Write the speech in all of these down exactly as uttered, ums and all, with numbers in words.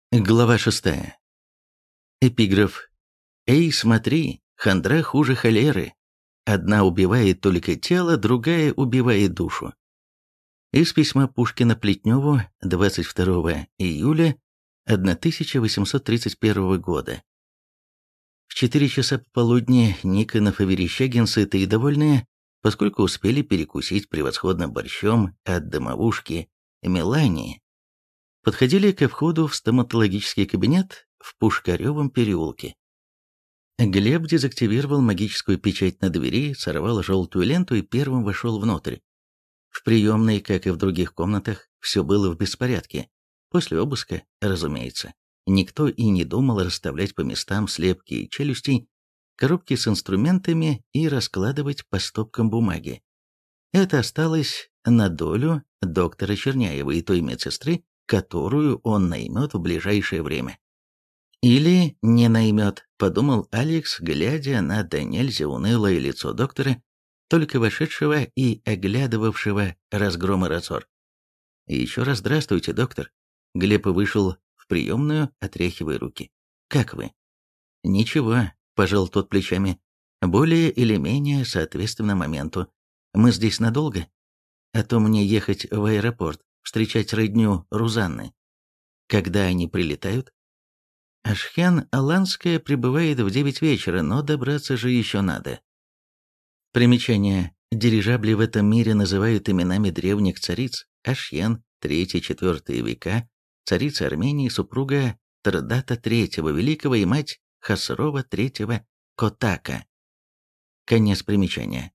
Глава шестая. Эпиграф. «Эй, смотри, хандра хуже холеры. Одна убивает только тело, другая убивает душу». Из письма Пушкина Плетневу двадцать второго июля тысяча восемьсот тридцать первого года. В четыре часа пополудни Никонов и Верещагин, сытые и довольные, поскольку успели перекусить превосходным борщом от домовушки Мелании, подходили ко входу в стоматологический кабинет в Пушкаревом переулке. Глеб дезактивировал магическую печать на двери, сорвал желтую ленту и первым вошел внутрь. В приемной, как и в других комнатах, все было в беспорядке. После обыска, разумеется, никто и не думал расставлять по местам слепки и челюстей, коробки с инструментами и раскладывать по стопкам бумаги. Это осталось на долю доктора Черняева и той медсестры, которую он наймет в ближайшее время. Или не наймет, подумал Алекс, глядя на до нельзя унылое лицо доктора, только вошедшего и оглядывавшего разгром и разор. «Еще раз здравствуйте, доктор». Глеб вышел в приемную, отряхивая руки. «Как вы?» «Ничего», – пожал тот плечами. «Более или менее соответственно моменту. Мы здесь надолго? А то мне ехать в аэропорт, встречать родню Рузанны. Когда они прилетают?» «Ашхен Аланская прибывает в девять вечера, но добраться же еще надо». Примечание. Дирижабли в этом мире называют именами древних цариц. Ашхен, третий-четвёртый века, царица Армении, супруга Тардата третьего Великого и мать Хасрова третьего Котака. Конец примечания.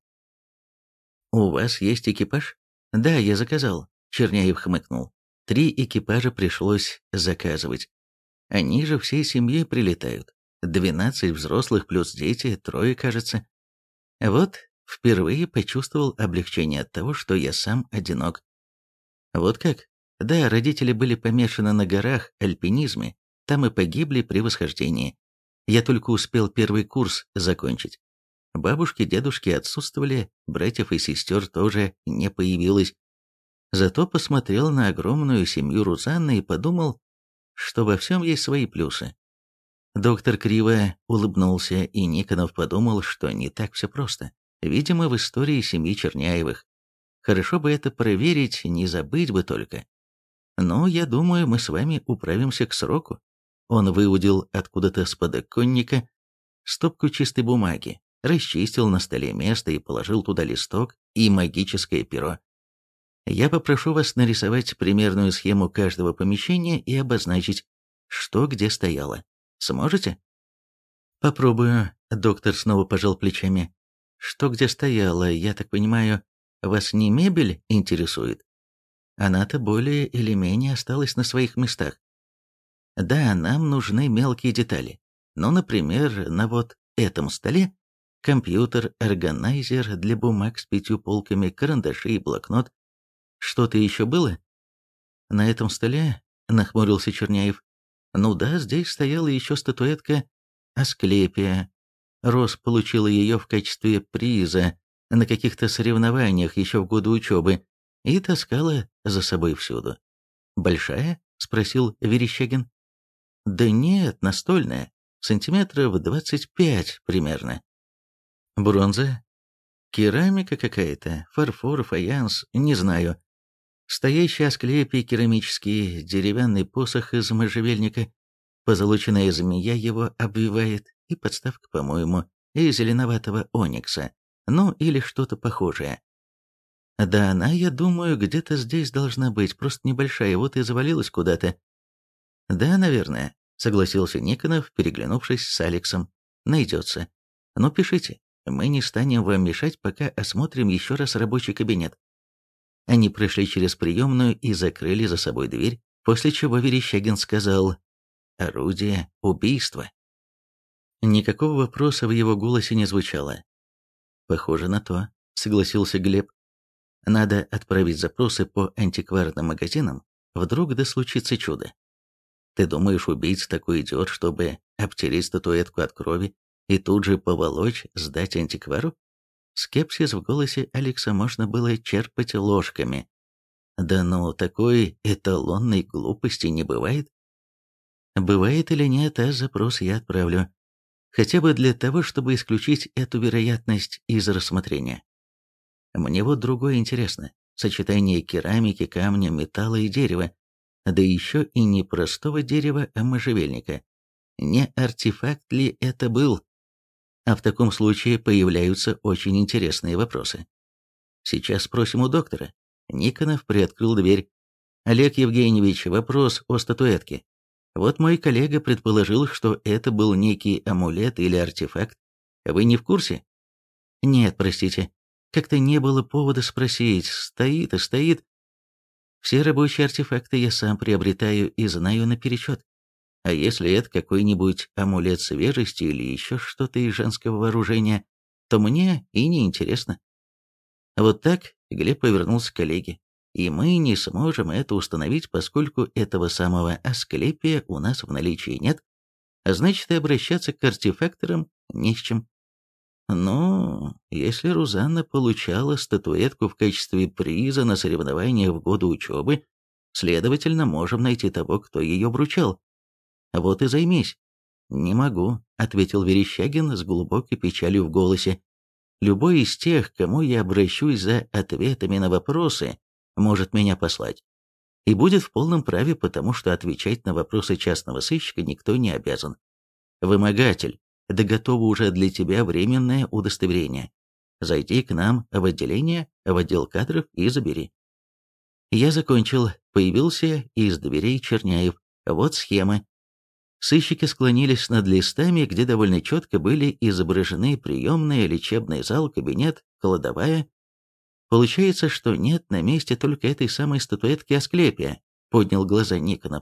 «У вас есть экипаж?» «Да, я заказал», — Черняев хмыкнул. «Три экипажа пришлось заказывать. Они же всей семьей прилетают. Двенадцать взрослых плюс дети, трое, кажется. Вот впервые почувствовал облегчение от того, что я сам одинок». «Вот как?» «Да, родители были помешаны на горах, альпинизме, там и погибли при восхождении. Я только успел первый курс закончить. Бабушки, дедушки отсутствовали, братьев и сестер тоже не появилось. Зато посмотрел на огромную семью Рузанны и подумал, что во всем есть свои плюсы». Доктор криво улыбнулся, и Никонов подумал, что не так все просто. Видимо, в истории семьи Черняевых. Хорошо бы это проверить, не забыть бы только. «Ну, я думаю, мы с вами управимся к сроку». Он выудил откуда-то с подоконника стопку чистой бумаги, расчистил на столе место и положил туда листок и магическое перо. «Я попрошу вас нарисовать примерную схему каждого помещения и обозначить, что где стояло. Сможете?» «Попробую», — доктор снова пожал плечами. «Что где стояло, я так понимаю, вас не мебель интересует? Она-то более или менее осталась на своих местах. Да, нам нужны мелкие детали. Ну, например, на вот этом столе компьютер, органайзер для бумаг с пятью полками, карандаши и блокнот. Что-то еще было?» «На этом столе?» — нахмурился Черняев. «Ну да, здесь стояла еще статуэтка Асклепия. Рос получила ее в качестве приза на каких-то соревнованиях еще в годы учебы и таскала за собой всюду». «Большая?» — спросил Верещагин. «Да нет, настольная. Сантиметров двадцать пять примерно». «Бронза? Керамика какая-то? Фарфор, фаянс? Не знаю. Стоящий Асклепий керамический, деревянный посох из можжевельника, позолоченная змея его обвивает, и подставка, по-моему, из зеленоватого оникса, ну или что-то похожее. Да, она, я думаю, где-то здесь должна быть, просто небольшая, вот и завалилась куда-то». «Да, наверное», — согласился Никонов, переглянувшись с Алексом. «Найдется. Ну, пишите, мы не станем вам мешать, пока осмотрим еще раз рабочий кабинет». Они прошли через приемную и закрыли за собой дверь, после чего Верещагин сказал: «Орудие убийства». Никакого вопроса в его голосе не звучало. «Похоже на то», — согласился Глеб. «Надо отправить запросы по антикварным магазинам, вдруг да случится чудо». «Ты думаешь, убийца такой идиот, чтобы обтереть статуэтку от крови и тут же поволочь, сдать антиквару?» Скепсис в голосе Алекса можно было черпать ложками. «Да ну, такой эталонной глупости не бывает». Бывает или нет, а запрос я отправлю. Хотя бы для того, чтобы исключить эту вероятность из рассмотрения. Мне вот другое интересно. Сочетание керамики, камня, металла и дерева. Да еще и не простого дерева, а можжевельника. Не артефакт ли это был? А в таком случае появляются очень интересные вопросы. Сейчас спросим у доктора. Никонов приоткрыл дверь. Олег Евгеньевич, вопрос о статуэтке. Вот мой коллега предположил, что это был некий амулет или артефакт. Вы не в курсе? Нет, простите. Как-то не было повода спросить. Стоит и стоит. Все рабочие артефакты я сам приобретаю и знаю наперечет. А если это какой-нибудь амулет свежести или еще что-то из женского вооружения, то мне и не интересно. Вот так Глеб повернулся к коллеге. И мы не сможем это установить, поскольку этого самого Асклепия у нас в наличии нет, а значит и обращаться к артефакторам не с чем. Ну, если Рузанна получала статуэтку в качестве приза на соревнованиях в годы учебы, следовательно, можем найти того, кто ее вручал. Вот и займись. Не могу, ответил Верещагин с глубокой печалью в голосе. Любой из тех, к кому я обращусь за ответами на вопросы, может меня послать. И будет в полном праве, потому что отвечать на вопросы частного сыщика никто не обязан. Вымогатель, да готово уже для тебя временное удостоверение. Зайди к нам в отделение, в отдел кадров и забери. Я закончил. Появился из дверей Черняев. Вот схема. Сыщики склонились над листами, где довольно четко были изображены приемная, лечебный зал, кабинет, кладовая. Получается, что нет на месте только этой самой статуэтки Асклепия, поднял глаза Никонов.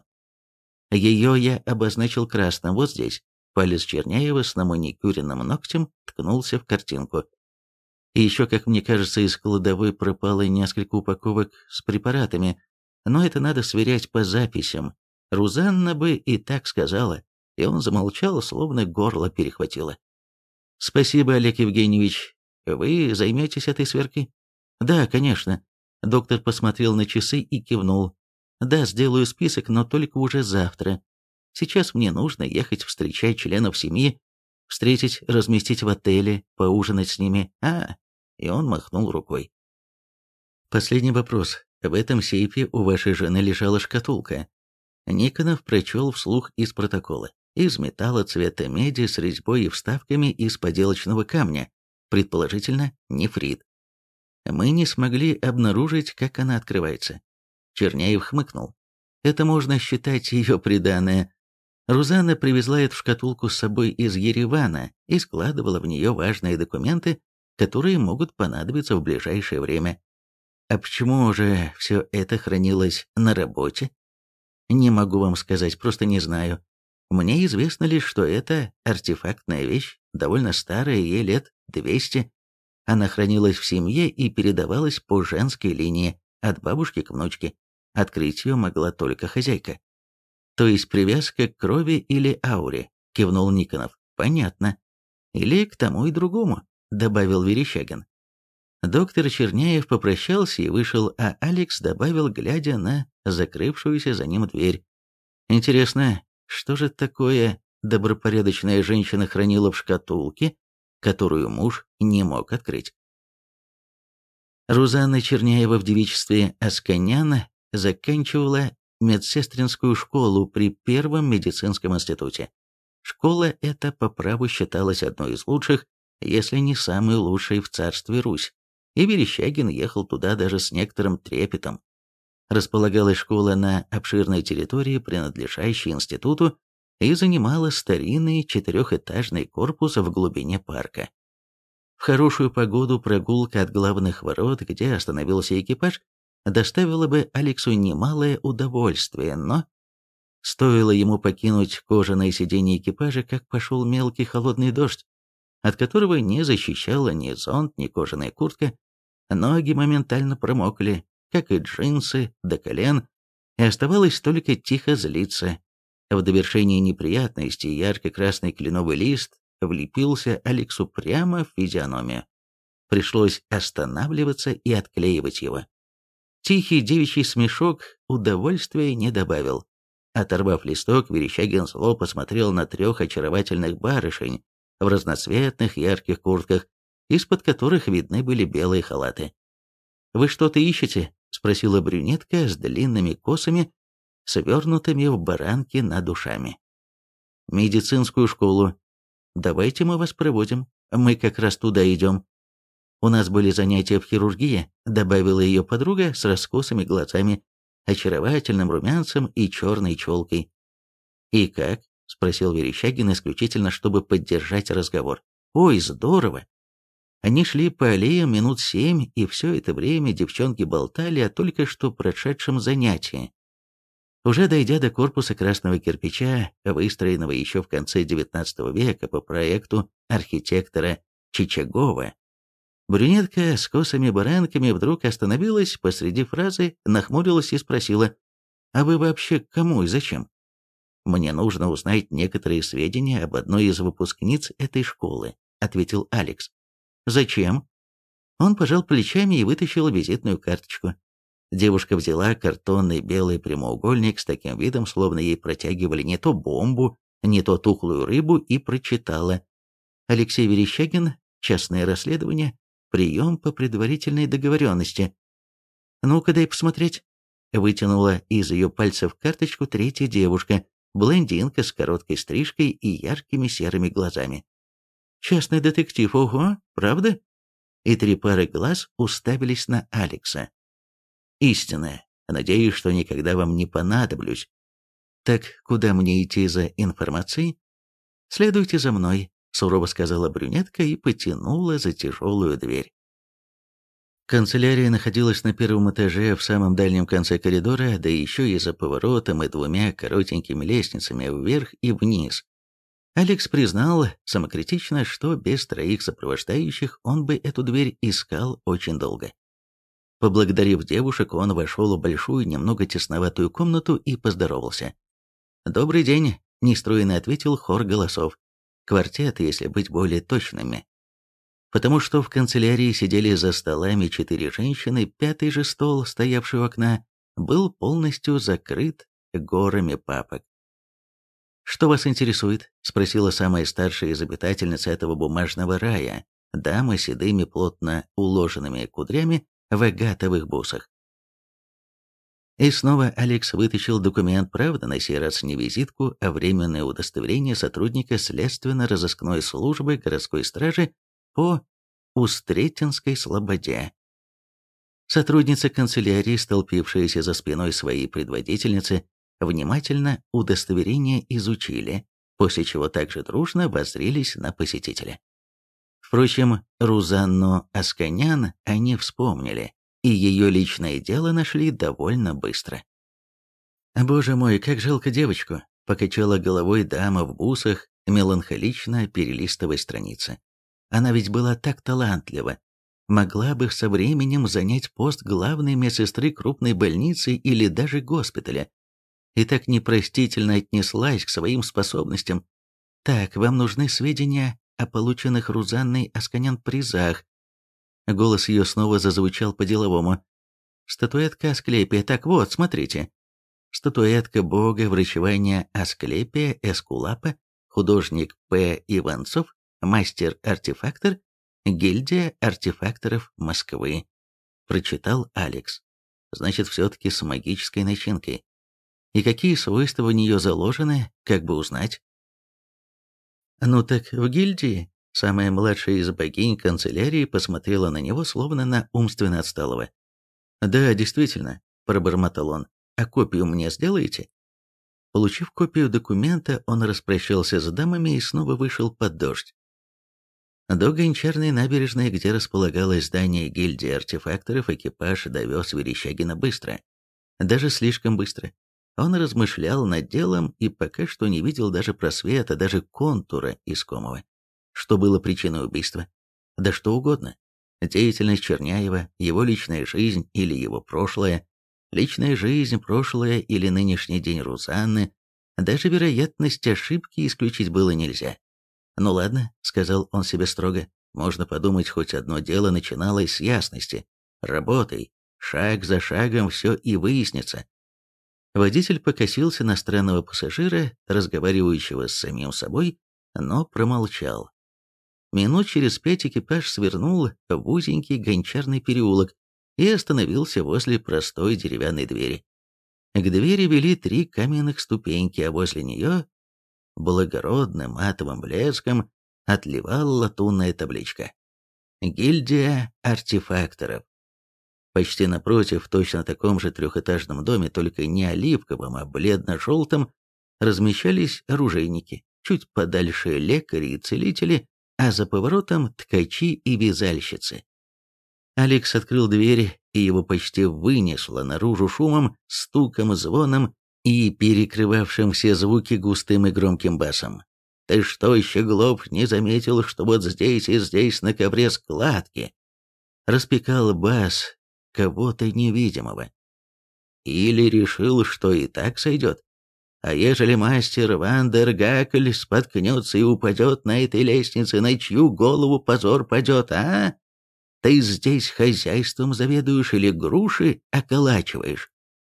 Ее я обозначил красным вот здесь. Палец Черняева с наманикюренным ногтем ткнулся в картинку. И еще, как мне кажется, из кладовой пропало несколько упаковок с препаратами, но это надо сверять по записям. Рузанна бы и так сказала, и он замолчал, словно горло перехватило. «Спасибо, Олег Евгеньевич. Вы займетесь этой сверкой?» «Да, конечно». Доктор посмотрел на часы и кивнул. «Да, сделаю список, но только уже завтра. Сейчас мне нужно ехать встречать членов семьи, встретить, разместить в отеле, поужинать с ними. А, и он махнул рукой. Последний вопрос. В этом сейфе у вашей жены лежала шкатулка. Никонов прочел вслух из протокола. Из металла цвета меди с резьбой и вставками из поделочного камня, предположительно, нефрит. Мы не смогли обнаружить, как она открывается. Черняев хмыкнул. Это можно считать ее приданое. Рузанна привезла эту шкатулку с собой из Еревана и складывала в нее важные документы, которые могут понадобиться в ближайшее время. А почему же все это хранилось на работе? Не могу вам сказать, просто не знаю. Мне известно лишь, что это артефактная вещь, довольно старая, ей лет двести. Она хранилась в семье и передавалась по женской линии, от бабушки к внучке. Открыть ее могла только хозяйка. То есть привязка к крови или ауре, кивнул Никонов. Понятно. Или к тому и другому, добавил Верещагин. Доктор Черняев попрощался и вышел, а Алекс добавил, глядя на закрывшуюся за ним дверь. Интересно, что же такое добропорядочная женщина хранила в шкатулке, которую муж не мог открыть? Рузанна Черняева в девичестве Асканяна заканчивала медсестринскую школу при Первом медицинском институте. Школа эта по праву считалась одной из лучших, если не самой лучшей в царстве Русь, и Верещагин ехал туда даже с некоторым трепетом. Располагалась школа на обширной территории, принадлежащей институту, и занимала старинный четырехэтажный корпус в глубине парка. В хорошую погоду прогулка от главных ворот, где остановился экипаж, доставила бы Алексу немалое удовольствие, но стоило ему покинуть кожаное сиденье экипажа, как пошел мелкий холодный дождь, от которого не защищала ни зонт, ни кожаная куртка. Ноги моментально промокли, как и джинсы до колен, и оставалось только тихо злиться. В довершении неприятностей ярко-красный кленовый лист влепился Алексу прямо в физиономию. Пришлось останавливаться и отклеивать его. Тихий девичий смешок удовольствия не добавил. Оторвав листок, Верещагин зло посмотрел на трех очаровательных барышень в разноцветных ярких куртках, из-под которых видны были белые халаты. «Вы что-то ищете?» — спросила брюнетка с длинными косами, свернутыми в баранки над ушами. «Медицинскую школу. Давайте мы вас проводим. Мы как раз туда идем. У нас были занятия в хирургии», — добавила ее подруга с раскосыми глазами, очаровательным румянцем и черной челкой. «И как?» — спросил Верещагин исключительно, чтобы поддержать разговор. «Ой, здорово!» Они шли по аллеям минут семь, и все это время девчонки болтали о только что прошедшем занятии. Уже дойдя до корпуса красного кирпича, выстроенного еще в конце девятнадцатого века по проекту архитектора Чичагова, брюнетка с косыми баранками вдруг остановилась посреди фразы, нахмурилась и спросила: «А вы вообще к кому и зачем?» «Мне нужно узнать некоторые сведения об одной из выпускниц этой школы», — ответил Алекс. «Зачем?» Он пожал плечами и вытащил визитную карточку. Девушка взяла картонный белый прямоугольник с таким видом, словно ей протягивали не то бомбу, не то тухлую рыбу, и прочитала: «Алексей Верещагин, частное расследование, прием по предварительной договоренности». «Ну-ка, дай посмотреть». Вытянула из ее пальцев карточку третья девушка, блондинка с короткой стрижкой и яркими серыми глазами. «Частный детектив, ого, правда?» И три пары глаз уставились на Алекса. «Истинная. Надеюсь, что никогда вам не понадоблюсь. Так куда мне идти за информацией?» «Следуйте за мной», — сурово сказала брюнетка и потянула за тяжелую дверь. Канцелярия находилась на первом этаже в самом дальнем конце коридора, да еще и за поворотом и двумя коротенькими лестницами вверх и вниз. Алекс признал самокритично, что без троих сопровождающих он бы эту дверь искал очень долго. Поблагодарив девушек, он вошел в большую, немного тесноватую комнату и поздоровался. «Добрый день», — нестроенно ответил хор голосов. Квартет, если быть более точными. Потому что в канцелярии сидели за столами четыре женщины, пятый же стол, стоявший у окна, был полностью закрыт горами папок. «Что вас интересует?» — спросила самая старшая из обитательниц этого бумажного рая, дама с седыми плотно уложенными кудрями в агатовых бусах. И снова Алекс вытащил документ, правда, на сей раз не визитку, а временное удостоверение сотрудника следственно-розыскной службы городской стражи по Устретинской слободе. Сотрудницы канцелярии, столпившиеся за спиной своей предводительницы, внимательно удостоверение изучили, после чего также дружно воззрелись на посетителя. Впрочем, Рузанну Асканян они вспомнили, и ее личное дело нашли довольно быстро. «Боже мой, как жалко девочку!» — покачала головой дама в бусах, меланхолично перелистывая страницы. «Она ведь была так талантлива, могла бы со временем занять пост главной медсестры крупной больницы или даже госпиталя, и так непростительно отнеслась к своим способностям. Так, вам нужны сведения о полученных Рузанной Асканян призах». Голос ее снова зазвучал по-деловому. «Статуэтка Асклепия, так вот, смотрите. Статуэтка бога врачевания Асклепия Эскулапа, художник П. Иванцов, мастер-артефактор, гильдия артефакторов Москвы», прочитал Алекс. «Значит, все-таки с магической начинкой. И какие свойства в нее заложены, как бы узнать?» «Ну так в гильдии?» Самая младшая из богинь канцелярии посмотрела на него, словно на умственно отсталого. «Да, действительно», — пробормотал он, — «а копию мне сделаете?» Получив копию документа, он распрощался с дамами и снова вышел под дождь. До Гончарной набережной, где располагалось здание гильдии артефакторов, экипаж довез Верещагина быстро. Даже слишком быстро. Он размышлял над делом и пока что не видел даже просвета, даже контура искомого. Что было причиной убийства? Да что угодно. Деятельность Черняева, его личная жизнь или его прошлое, личная жизнь, прошлое или нынешний день Рузанны, даже вероятность ошибки исключить было нельзя. «Ну ладно», — сказал он себе строго, — «можно подумать, хоть одно дело начиналось с ясности. Работай, шаг за шагом все и выяснится». Водитель покосился на странного пассажира, разговаривающего с самим собой, но промолчал. Минут через пять экипаж свернул в узенький гончарный переулок и остановился возле простой деревянной двери. К двери вели три каменных ступеньки, а возле нее благородным матовым блеском отливала латунная табличка. Гильдия артефакторов. Почти напротив, в точно таком же трехэтажном доме, только не оливковом, а бледно-желтом, размещались оружейники, чуть подальше лекари и целители, а за поворотом ткачи и вязальщицы. Алекс открыл дверь, и его почти вынесло наружу шумом, стуком, звоном и перекрывавшим все звуки густым и громким басом. «Ты что, Щеглов, не заметил, что вот здесь и здесь на ковре складки?» Распекал бас кого-то невидимого. Или решил, что и так сойдет? А ежели мастер Вандергакль споткнется и упадет на этой лестнице, на чью голову позор падет, а? Ты здесь хозяйством заведуешь или груши околачиваешь?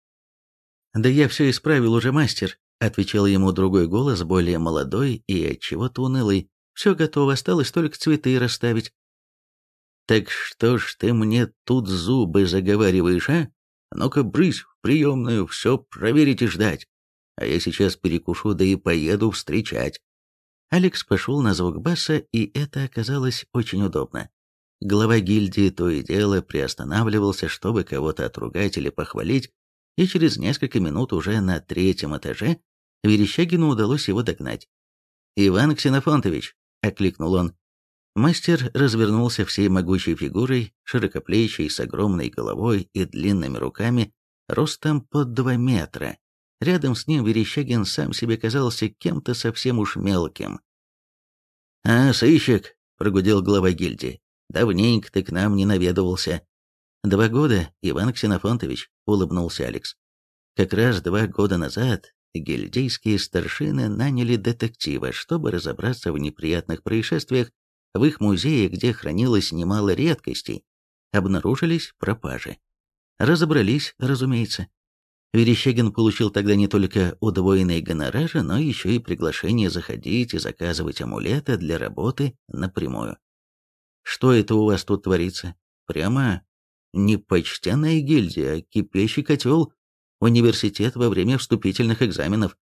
«Да я все исправил уже, мастер», — отвечал ему другой голос, более молодой и отчего-то унылый. «Все готово, осталось только цветы расставить». «Так что ж ты мне тут зубы заговариваешь, а? Ну-ка, брысь в приемную, все проверить и ждать. А я сейчас перекушу, да и поеду встречать». Алекс пошел на звук баса, и это оказалось очень удобно. Глава гильдии то и дело приостанавливался, чтобы кого-то отругать или похвалить, и через несколько минут уже на третьем этаже Верещагину удалось его догнать. «Иван Ксенофонтович!» — окликнул он. Мастер развернулся всей могучей фигурой, широкоплечий, с огромной головой и длинными руками, ростом под два метра. Рядом с ним Верещагин сам себе казался кем-то совсем уж мелким. «А, сыщик!» — прогудел глава гильдии. «Давненько ты к нам не наведывался». «Два года, Иван Ксенофонтович», — улыбнулся Алекс. «Как раз два года назад гильдейские старшины наняли детектива, чтобы разобраться в неприятных происшествиях в их музее, где хранилось немало редкостей. Обнаружились пропажи. Разобрались, разумеется. Верещагин получил тогда не только удвоенные гонорары, но еще и приглашение заходить и заказывать амулеты для работы напрямую. Что это у вас тут творится? Прямо не почтенная гильдия, а кипящий котел. Университет во время вступительных экзаменов.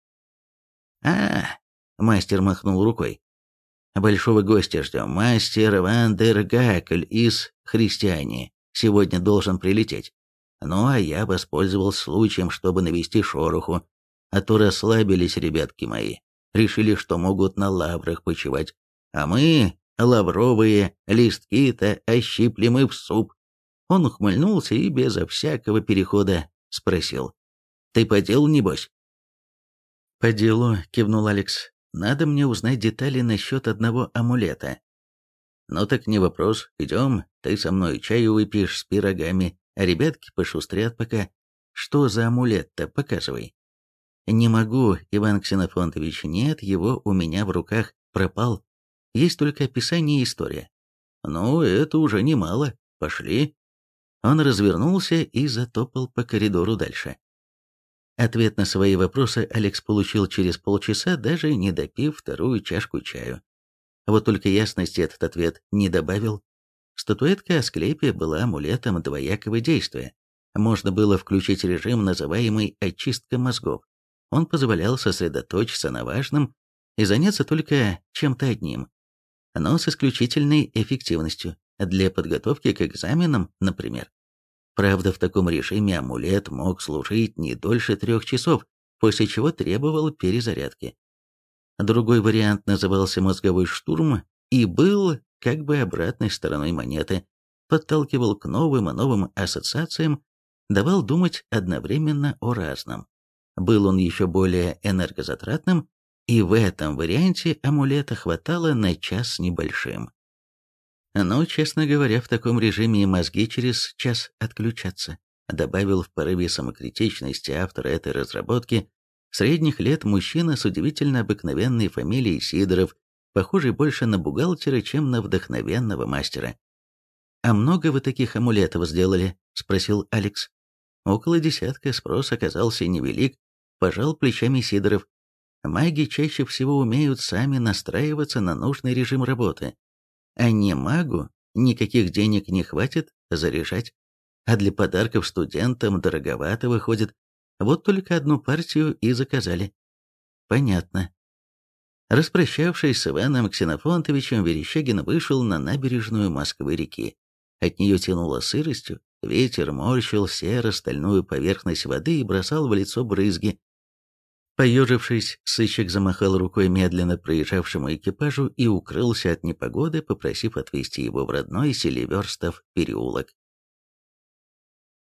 а Мастер махнул рукой. «Большого гостя ждем. Мастер Вандергакль из Христиании сегодня должен прилететь. Ну, а я воспользовался случаем, чтобы навести шороху, а то расслабились ребятки мои, решили, что могут на лаврах почивать, а мы, лавровые листки-то, ощиплем и в суп». Он ухмыльнулся и безо всякого перехода спросил: «Ты по делу, небось?» «По делу», — кивнул Алекс. «Надо мне узнать детали насчет одного амулета». «Ну так не вопрос, идем, ты со мной чаю выпьешь с пирогами, а ребятки пошустрят пока. Что за амулет-то, показывай». «Не могу, Иван Ксенофонтович, нет, его у меня в руках, пропал. Есть только описание и история». «Ну, это уже немало, пошли». Он развернулся и затопал по коридору дальше. Ответ на свои вопросы Алекс получил через полчаса, даже не допив вторую чашку чаю. Вот только ясности этот ответ не добавил. Статуэтка Асклепия была амулетом двоякого действия. Можно было включить режим, называемый «очистка мозгов». Он позволял сосредоточиться на важном и заняться только чем-то одним, но с исключительной эффективностью, для подготовки к экзаменам, например. Правда, в таком режиме амулет мог служить не дольше трех часов, после чего требовал перезарядки. Другой вариант назывался «мозговой штурм» и был как бы обратной стороной монеты, подталкивал к новым и новым ассоциациям, давал думать одновременно о разном. Был он еще более энергозатратным, и в этом варианте амулета хватало на час с небольшим. Но, честно говоря, в таком режиме и мозги через час отключатся, добавил в порыве самокритичности автора этой разработки, средних лет мужчина с удивительно обыкновенной фамилией Сидоров, похожий больше на бухгалтера, чем на вдохновенного мастера. «А много вы таких амулетов сделали?» – спросил Алекс. «Около десятка, спрос оказался невелик, пожал плечами Сидоров. Маги чаще всего умеют сами настраиваться на нужный режим работы. А не магу никаких денег не хватит заряжать. А для подарков студентам дороговато выходит. Вот только одну партию и заказали. Понятно. Распрощавшись с Иваном Ксенофонтовичем, Верещагин вышел на набережную Москвы-реки. От нее тянуло сыростью, ветер морщил серо-стальную поверхность воды и бросал в лицо брызги. Поежившись, сыщик замахал рукой медленно проезжавшему экипажу и укрылся от непогоды, попросив отвезти его в родной Селиверстов переулок.